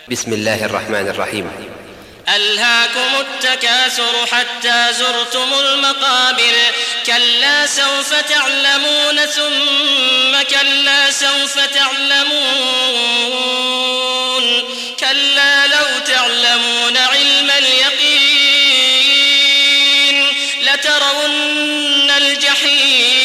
بسم الله الرحمن الرحيم. ألهاكم التكاثر حتى زرتم المقابر كلا سوف تعلمون ثم كلا سوف تعلمون كلا لو تعلمون علم اليقين لترون الجحيم